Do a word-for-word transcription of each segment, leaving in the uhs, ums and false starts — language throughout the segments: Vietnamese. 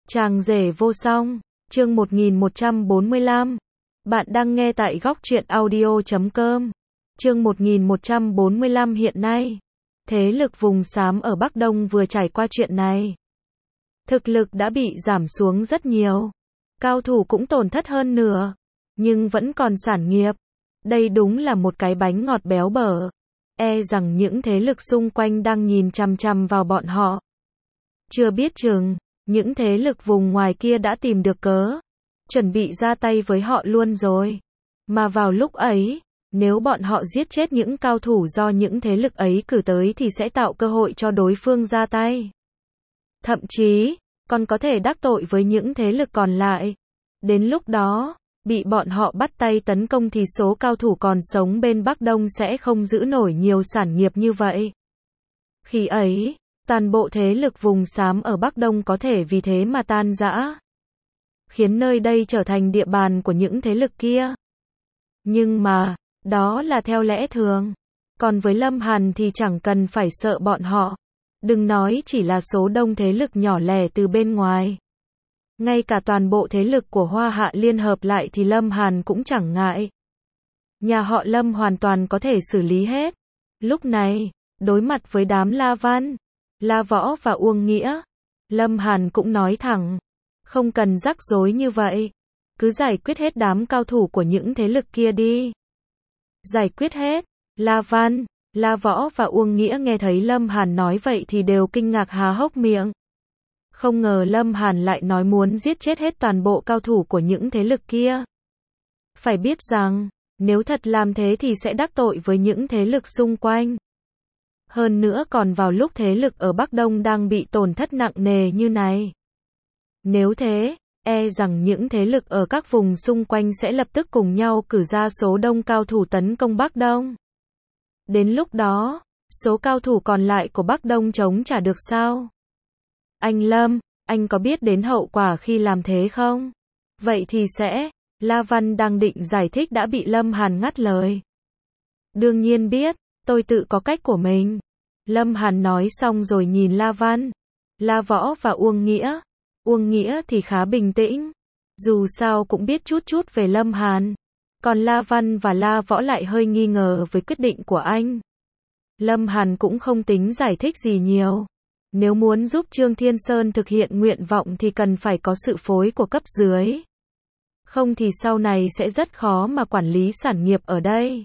Chàng rể vô song, chương một nghìn một trăm bốn mươi lăm. Bạn đang nghe tại góc truyện audio chấm com. Chương một nghìn một trăm bốn mươi lăm hiện nay, thế lực vùng xám ở Bắc Đông vừa trải qua chuyện này. Thực lực đã bị giảm xuống rất nhiều. Cao thủ cũng tổn thất hơn nửa. Nhưng vẫn còn sản nghiệp. Đây đúng là một cái bánh ngọt béo bở. E rằng những thế lực xung quanh đang nhìn chằm chằm vào bọn họ. Chưa biết chừng, những thế lực vùng ngoài kia đã tìm được cớ. Chuẩn bị ra tay với họ luôn rồi. Mà vào lúc ấy, nếu bọn họ giết chết những cao thủ do những thế lực ấy cử tới thì sẽ tạo cơ hội cho đối phương ra tay. Thậm chí, còn có thể đắc tội với những thế lực còn lại. Đến lúc đó, bị bọn họ bắt tay tấn công thì số cao thủ còn sống bên Bắc Đông sẽ không giữ nổi nhiều sản nghiệp như vậy. Khi ấy, toàn bộ thế lực vùng xám ở Bắc Đông có thể vì thế mà tan rã. Khiến nơi đây trở thành địa bàn của những thế lực kia. Nhưng mà, đó là theo lẽ thường. Còn với Lâm Hàn thì chẳng cần phải sợ bọn họ. Đừng nói chỉ là số đông thế lực nhỏ lẻ từ bên ngoài. Ngay cả toàn bộ thế lực của Hoa Hạ liên hợp lại thì Lâm Hàn cũng chẳng ngại. Nhà họ Lâm hoàn toàn có thể xử lý hết. Lúc này, đối mặt với đám La Văn, La Võ và Uông Nghĩa, Lâm Hàn cũng nói thẳng. Không cần rắc rối như vậy. Cứ giải quyết hết đám cao thủ của những thế lực kia đi. Giải quyết hết. La Văn, La Võ và Uông Nghĩa nghe thấy Lâm Hàn nói vậy thì đều kinh ngạc há hốc miệng. Không ngờ Lâm Hàn lại nói muốn giết chết hết toàn bộ cao thủ của những thế lực kia. Phải biết rằng, nếu thật làm thế thì sẽ đắc tội với những thế lực xung quanh. Hơn nữa còn vào lúc thế lực ở Bắc Đông đang bị tổn thất nặng nề như này. Nếu thế, e rằng những thế lực ở các vùng xung quanh sẽ lập tức cùng nhau cử ra số đông cao thủ tấn công Bắc Đông. Đến lúc đó, số cao thủ còn lại của Bắc Đông chống trả được sao? Anh Lâm, anh có biết đến hậu quả khi làm thế không? Vậy thì sẽ, La Văn đang định giải thích đã bị Lâm Hàn ngắt lời. Đương nhiên biết, tôi tự có cách của mình. Lâm Hàn nói xong rồi nhìn La Văn, La Võ và Uông Nghĩa. Uông Nghĩa thì khá bình tĩnh. Dù sao cũng biết chút chút về Lâm Hàn. Còn La Văn và La Võ lại hơi nghi ngờ với quyết định của anh. Lâm Hàn cũng không tính giải thích gì nhiều. Nếu muốn giúp Trương Thiên Sơn thực hiện nguyện vọng thì cần phải có sự phối của cấp dưới. Không thì sau này sẽ rất khó mà quản lý sản nghiệp ở đây.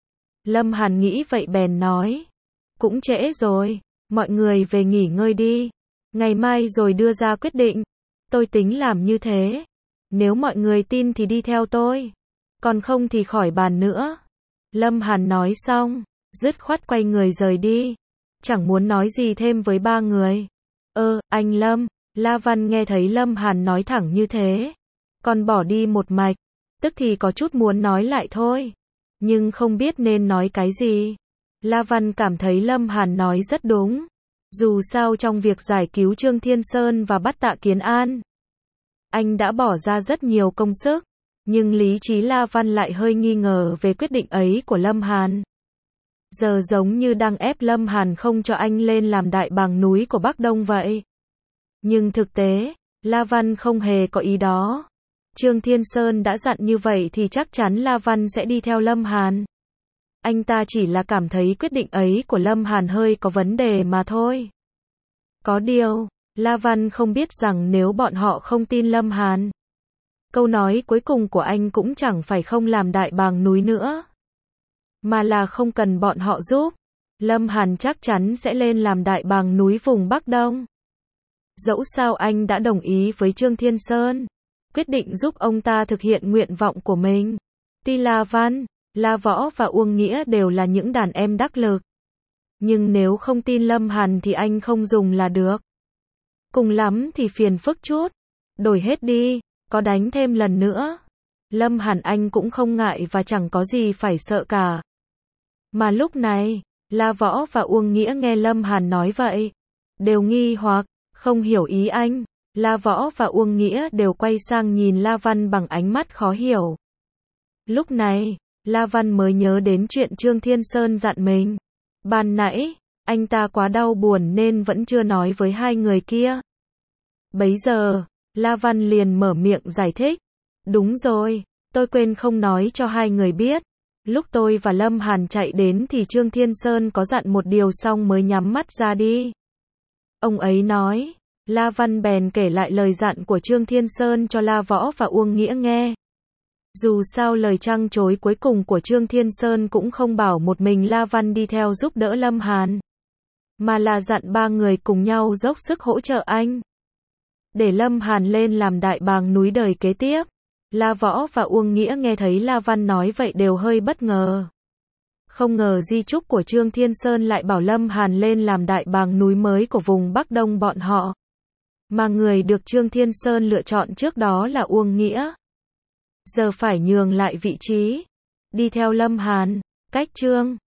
Lâm Hàn nghĩ vậy bèn nói. Cũng trễ rồi, mọi người về nghỉ ngơi đi. Ngày mai rồi đưa ra quyết định. Tôi tính làm như thế. Nếu mọi người tin thì đi theo tôi. Còn không thì khỏi bàn nữa. Lâm Hàn nói xong, dứt khoát quay người rời đi. Chẳng muốn nói gì thêm với ba người. Ơ, anh Lâm, La Văn nghe thấy Lâm Hàn nói thẳng như thế. Còn bỏ đi một mạch. Tức thì có chút muốn nói lại thôi. Nhưng không biết nên nói cái gì. La Văn cảm thấy Lâm Hàn nói rất đúng. Dù sao trong việc giải cứu Trương Thiên Sơn và bắt Tạ Kiến An, anh đã bỏ ra rất nhiều công sức. Nhưng lý trí La Văn lại hơi nghi ngờ về quyết định ấy của Lâm Hàn. Giờ giống như đang ép Lâm Hàn không cho anh lên làm đại bàng núi của Bắc Đông vậy. Nhưng thực tế, La Văn không hề có ý đó. Trương Thiên Sơn đã dặn như vậy thì chắc chắn La Văn sẽ đi theo Lâm Hàn. Anh ta chỉ là cảm thấy quyết định ấy của Lâm Hàn hơi có vấn đề mà thôi. Có điều, La Văn không biết rằng nếu bọn họ không tin Lâm Hàn, câu nói cuối cùng của anh cũng chẳng phải không làm đại bàng núi nữa. Mà là không cần bọn họ giúp. Lâm Hàn chắc chắn sẽ lên làm đại bàng núi vùng Bắc Đông. Dẫu sao anh đã đồng ý với Trương Thiên Sơn. Quyết định giúp ông ta thực hiện nguyện vọng của mình. Tuy La Văn, La Võ và Uông Nghĩa đều là những đàn em đắc lực. Nhưng nếu không tin Lâm Hàn thì anh không dùng là được. Cùng lắm thì phiền phức chút. Đổi hết đi, có đánh thêm lần nữa. Lâm Hàn anh cũng không ngại và chẳng có gì phải sợ cả. Mà lúc này, La Võ và Uông Nghĩa nghe Lâm Hàn nói vậy. Đều nghi hoặc, không hiểu ý anh. La Võ và Uông Nghĩa đều quay sang nhìn La Văn bằng ánh mắt khó hiểu. Lúc này, La Văn mới nhớ đến chuyện Trương Thiên Sơn dặn mình. Ban nãy, anh ta quá đau buồn nên vẫn chưa nói với hai người kia. Bấy giờ, La Văn liền mở miệng giải thích. Đúng rồi, tôi quên không nói cho hai người biết. Lúc tôi và Lâm Hàn chạy đến thì Trương Thiên Sơn có dặn một điều xong mới nhắm mắt ra đi. Ông ấy nói, La Văn bèn kể lại lời dặn của Trương Thiên Sơn cho La Võ và Uông Nghĩa nghe. Dù sao lời trăng trối cuối cùng của Trương Thiên Sơn cũng không bảo một mình La Văn đi theo giúp đỡ Lâm Hàn, mà là dặn ba người cùng nhau dốc sức hỗ trợ anh, để Lâm Hàn lên làm đại bàng núi đời kế tiếp. La Võ và Uông Nghĩa nghe thấy La Văn nói vậy đều hơi bất ngờ. Không ngờ di chúc của Trương Thiên Sơn lại bảo Lâm Hàn lên làm đại bàng núi mới của vùng Bắc Đông bọn họ. Mà người được Trương Thiên Sơn lựa chọn trước đó là Uông Nghĩa. Giờ phải nhường lại vị trí, đi theo Lâm Hàn, cách Trương